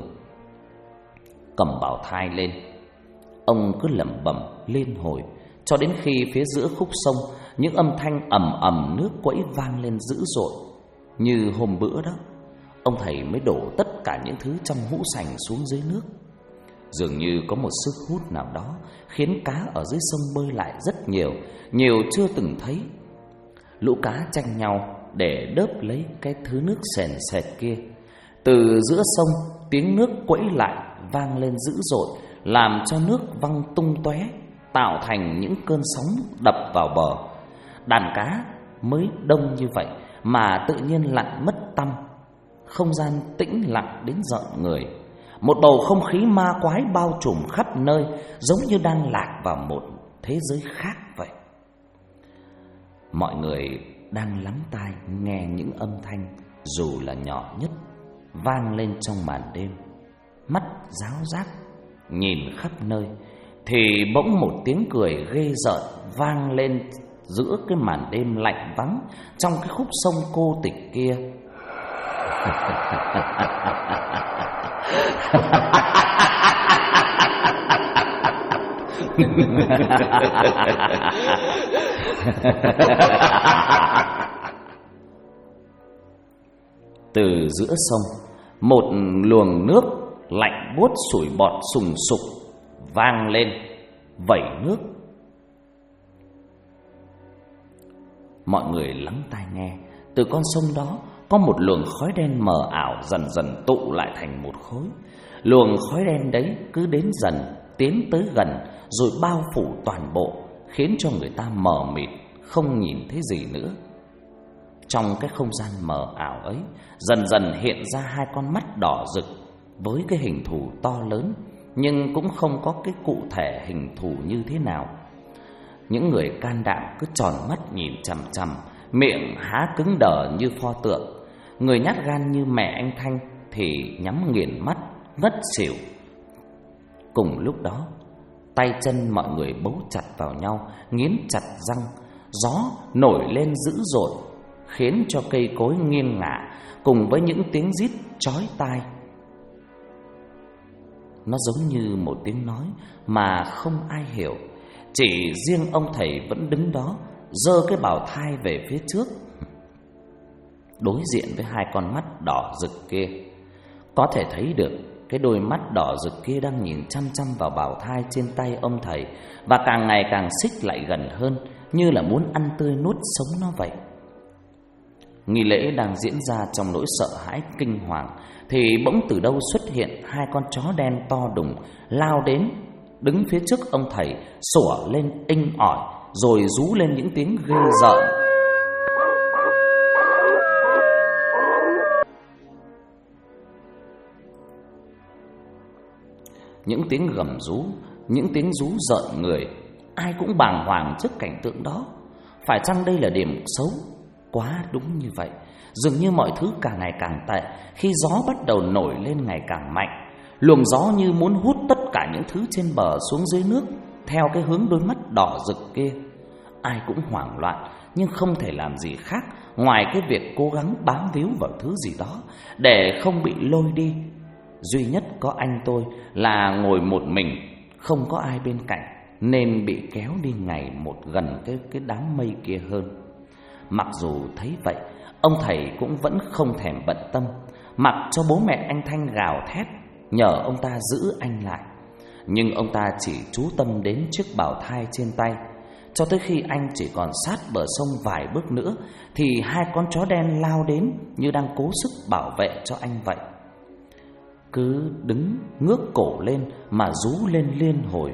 Cầm bào thai lên, ông cứ lẩm bẩm liên hồi, cho đến khi phía giữa khúc sông những âm thanh ầm ầm nước quẫy vang lên dữ dội. Như hôm bữa đó, ông thầy mới đổ tất cả những thứ trong hũ sành xuống dưới nước. Dường như có một sức hút nào đó khiến cá ở dưới sông bơi lại rất nhiều, nhiều chưa từng thấy. Lũ cá tranh nhau để đớp lấy cái thứ nước sền sệt kia. Từ giữa sông, tiếng nước quẫy lại vang lên dữ dội, làm cho nước văng tung tóe, tạo thành những cơn sóng đập vào bờ. Đàn cá mới đông như vậy mà tự nhiên lặn mất tăm. Không gian tĩnh lặng đến rợn người. Một bầu không khí ma quái bao trùm khắp nơi, giống như đang lạc vào một thế giới khác vậy. Mọi người đang lắng tai nghe những âm thanh, dù là nhỏ nhất, vang lên trong màn đêm. Mắt ráo rác nhìn khắp nơi, thì bỗng một tiếng cười ghê rợn vang lên giữa cái màn đêm lạnh vắng trong cái khúc sông cô tịch kia. Từ giữa sông, một luồng nước lạnh buốt sủi bọt sùng sục vang lên, vẩy nước. Mọi người lắng tai nghe, từ con sông đó có một luồng khói đen mờ ảo dần dần tụ lại thành một khối. Luồng khói đen đấy cứ đến dần, tiến tới gần, rồi bao phủ toàn bộ, khiến cho người ta mờ mịt, không nhìn thấy gì nữa. Trong cái không gian mờ ảo ấy, dần dần hiện ra hai con mắt đỏ rực với cái hình thù to lớn, nhưng cũng không có cái cụ thể hình thù như thế nào. Những người can đảm cứ tròn mắt nhìn chằm chằm, miệng há cứng đờ như pho tượng. Người nhát gan như mẹ anh Thanh thì nhắm nghiền mắt, ngất xỉu. Cùng lúc đó, tay chân mọi người bấu chặt vào nhau, nghiến chặt răng. Gió nổi lên dữ dội, khiến cho cây cối nghiêng ngả, cùng với những tiếng rít chói tai. Nó giống như một tiếng nói mà không ai hiểu. Chỉ riêng ông thầy vẫn đứng đó, giơ cái bào thai về phía trước, đối diện với hai con mắt đỏ rực kia. Có thể thấy được cái đôi mắt đỏ rực kia đang nhìn chăm chăm vào bào thai trên tay ông thầy, và càng ngày càng xích lại gần hơn, như là muốn ăn tươi nuốt sống nó vậy. Nghi lễ đang diễn ra trong nỗi sợ hãi kinh hoàng thì bỗng từ đâu xuất hiện hai con chó đen to đùng lao đến, đứng phía trước ông thầy, sủa lên inh ỏi rồi rú lên những tiếng ghê rợn. Những tiếng gầm rú, những tiếng rú rợn người. Ai cũng bàng hoàng trước cảnh tượng đó. Phải chăng đây là điểm xấu? Quá đúng như vậy. Dường như mọi thứ càng ngày càng tệ khi gió bắt đầu nổi lên ngày càng mạnh. Luồng gió như muốn hút tất cả những thứ trên bờ xuống dưới nước theo cái hướng đôi mắt đỏ rực kia. Ai cũng hoảng loạn nhưng không thể làm gì khác ngoài cái việc cố gắng bám víu vào thứ gì đó để không bị lôi đi. Duy nhất có anh tôi là ngồi một mình, không có ai bên cạnh, nên bị kéo đi ngày một gần cái đám mây kia hơn. Mặc dù thấy vậy, ông thầy cũng vẫn không thèm bận tâm, mặc cho bố mẹ anh Thanh gào thét nhờ ông ta giữ anh lại. Nhưng ông ta chỉ chú tâm đến chiếc bào thai trên tay. Cho tới khi anh chỉ còn sát bờ sông vài bước nữa thì hai con chó đen lao đến như đang cố sức bảo vệ cho anh vậy. Cứ đứng ngước cổ lên mà rú lên liên hồi.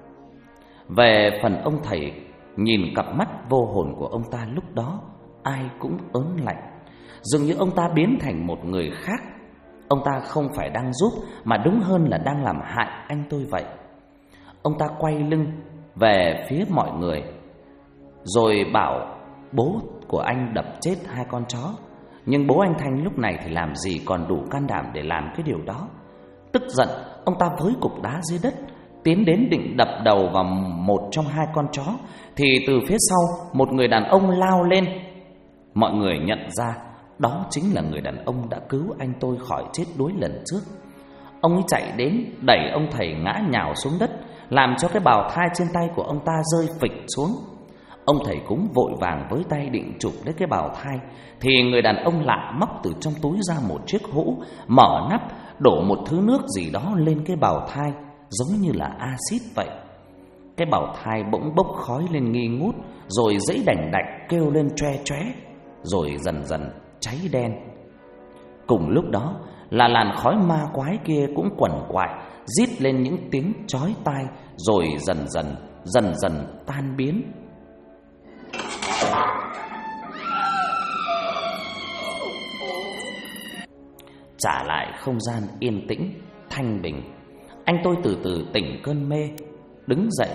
Về phần ông thầy, nhìn cặp mắt vô hồn của ông ta lúc đó, ai cũng ớn lạnh. Dường như ông ta biến thành một người khác. Ông ta không phải đang giúp mà đúng hơn là đang làm hại anh tôi vậy. Ông ta quay lưng về phía mọi người rồi bảo bố của anh đập chết hai con chó. Nhưng bố anh Thanh lúc này thì làm gì còn đủ can đảm để làm cái điều đó. Tức giận, ông ta với cục đá dưới đất tiến đến định đập đầu vào một trong hai con chó thì từ phía sau một người đàn ông lao lên. Mọi người nhận ra đó chính là người đàn ông đã cứu anh tôi khỏi chết đuối lần trước. Ông ấy chạy đến đẩy ông thầy ngã nhào xuống đất, làm cho cái bào thai trên tay của ông ta rơi phịch xuống. Ông thầy cúng vội vàng với tay định chụp lấy cái bào thai thì người đàn ông lạ móc từ trong túi ra một chiếc hũ, mở nắp, đổ một thứ nước gì đó lên cái bào thai, giống như là axit vậy. Cái bào thai bỗng bốc khói lên nghi ngút, rồi giãy đành đạch kêu lên choe choé, rồi dần dần cháy đen. Cùng lúc đó là làn khói ma quái kia cũng quằn quại, rít lên những tiếng chói tai, rồi dần dần tan biến. Trả lại không gian yên tĩnh, thanh bình, anh tôi từ từ tỉnh cơn mê, đứng dậy.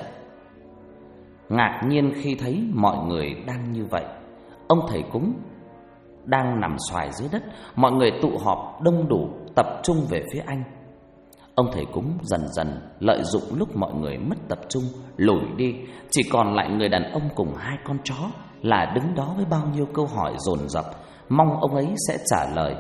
Ngạc nhiên khi thấy mọi người đang như vậy. Ông thầy cúng đang nằm xoài dưới đất, mọi người tụ họp đông đủ tập trung về phía anh. Ông thầy cúng dần dần lợi dụng lúc mọi người mất tập trung lủi đi, chỉ còn lại người đàn ông cùng hai con chó là đứng đó với bao nhiêu câu hỏi dồn dập, mong ông ấy sẽ trả lời.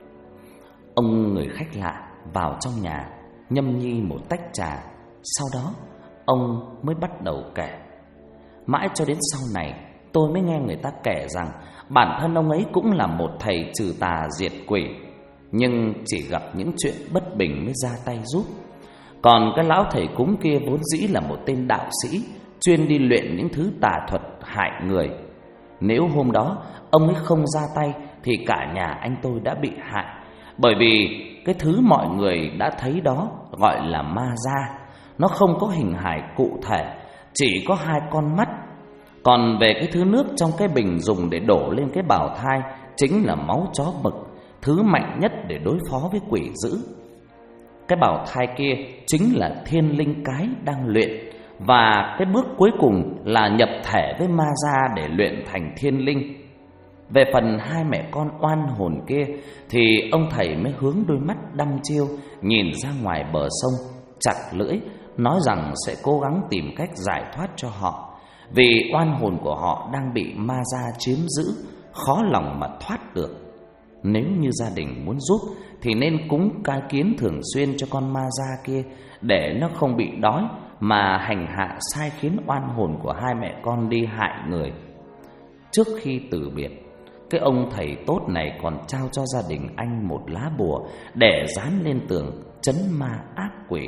Ông người khách lạ vào trong nhà, nhâm nhi một tách trà, sau đó ông mới bắt đầu kể. Mãi cho đến sau này tôi mới nghe người ta kể rằng bản thân ông ấy cũng là một thầy trừ tà diệt quỷ, nhưng chỉ gặp những chuyện bất bình mới ra tay giúp. Còn cái lão thầy cúng kia vốn dĩ là một tên đạo sĩ, chuyên đi luyện những thứ tà thuật hại người. Nếu hôm đó ông ấy không ra tay thì cả nhà anh tôi đã bị hại. Bởi vì cái thứ mọi người đã thấy đó gọi là ma da, nó không có hình hài cụ thể, chỉ có hai con mắt. Còn về cái thứ nước trong cái bình dùng để đổ lên cái bào thai chính là máu chó mực, thứ mạnh nhất để đối phó với quỷ dữ. Cái bào thai kia chính là thiên linh cái đang luyện, và cái bước cuối cùng là nhập thể với ma da để luyện thành thiên linh. Về phần hai mẹ con oan hồn kia thì ông thầy mới hướng đôi mắt đăm chiêu nhìn ra ngoài bờ sông, chặt lưỡi nói rằng sẽ cố gắng tìm cách giải thoát cho họ, vì oan hồn của họ đang bị ma da chiếm giữ, khó lòng mà thoát được. Nếu như gia đình muốn giúp thì nên cúng cá kiến thường xuyên cho con ma da kia, để nó không bị đói mà hành hạ sai khiến oan hồn của hai mẹ con đi hại người. Trước khi từ biệt, cái ông thầy tốt này còn trao cho gia đình anh một lá bùa để dán lên tường trấn ma ác quỷ.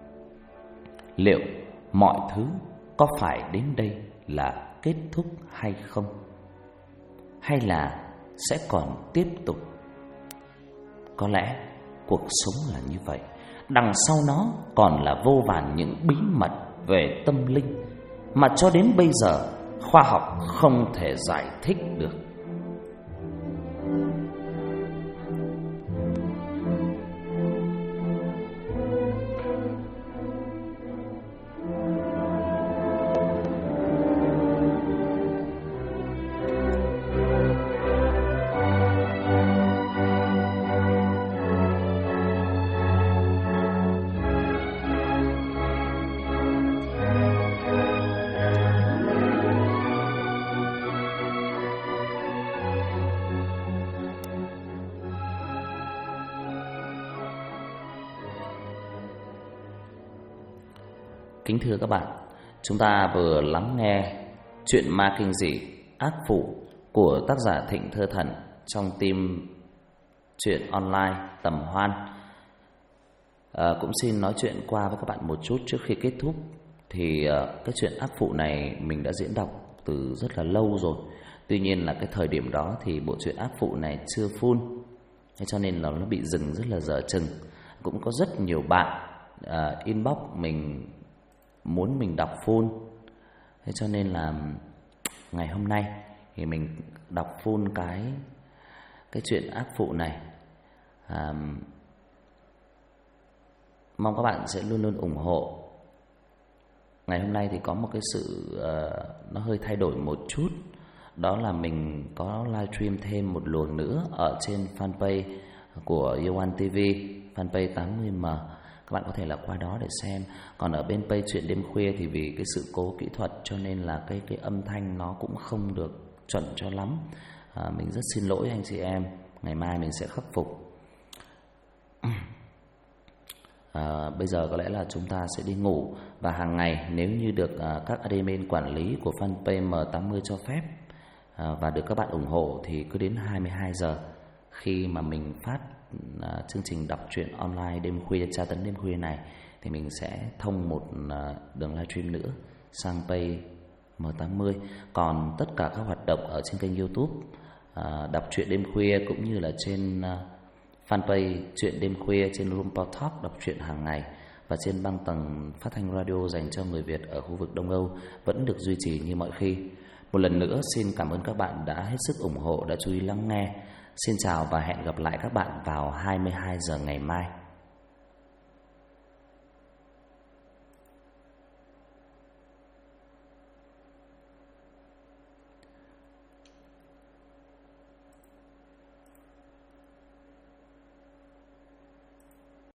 Liệu mọi thứ có phải đến đây là kết thúc hay không? Hay là sẽ còn tiếp tục. Có lẽ cuộc sống là như vậy, đằng sau nó còn là vô vàn những bí mật về tâm linh mà cho đến bây giờ khoa học không thể giải thích được. Kính thưa các bạn, chúng ta vừa lắng nghe chuyện ma kinh dị ác phụ của tác giả Thịnh Thơ Thần trong team chuyện online Tầm Hoan. Cũng xin nói chuyện qua với các bạn một chút trước khi kết thúc. Thì cái chuyện ác phụ này mình đã diễn đọc từ rất là lâu rồi. Tuy nhiên là cái thời điểm đó thì bộ truyện ác phụ này chưa full, thế cho nên là nó bị dừng rất là dở chừng. Cũng có rất nhiều bạn inbox mình muốn mình đọc full. Thế cho nên là ngày hôm nay thì mình đọc full cái chuyện ác phụ này. Mong các bạn sẽ luôn luôn ủng hộ. Ngày hôm nay thì có một cái sự nó hơi thay đổi một chút. Đó là mình có livestream thêm một luồng nữa ở trên fanpage của Yoan TV, fanpage 80M. Các bạn có thể là qua đó để xem. Còn ở bên page Chuyện Đêm Khuya thì vì cái sự cố kỹ thuật cho nên là cái âm thanh nó cũng không được chuẩn cho lắm. Mình rất xin lỗi anh chị em. Ngày mai mình sẽ khắc phục. Bây giờ có lẽ là chúng ta sẽ đi ngủ. Và hàng ngày nếu như được các admin quản lý của fanpage M80 cho phép và được các bạn ủng hộ thì cứ đến 22 giờ khi mà mình phát chương trình đọc truyện online đêm khuya, tra tấn đêm khuya này thì mình sẽ thông một đường livestream nữa sang page M80. Còn tất cả các hoạt động ở trên kênh YouTube đọc truyện đêm khuya cũng như là trên fanpage Chuyện Đêm Khuya, trên Room Talk đọc truyện hàng ngày và trên băng tầng phát thanh radio dành cho người Việt ở khu vực Đông Âu vẫn được duy trì như mọi khi. Một lần nữa xin cảm ơn các bạn đã hết sức ủng hộ, đã chú ý lắng nghe. Xin chào và hẹn gặp lại các bạn vào 22 giờ ngày mai.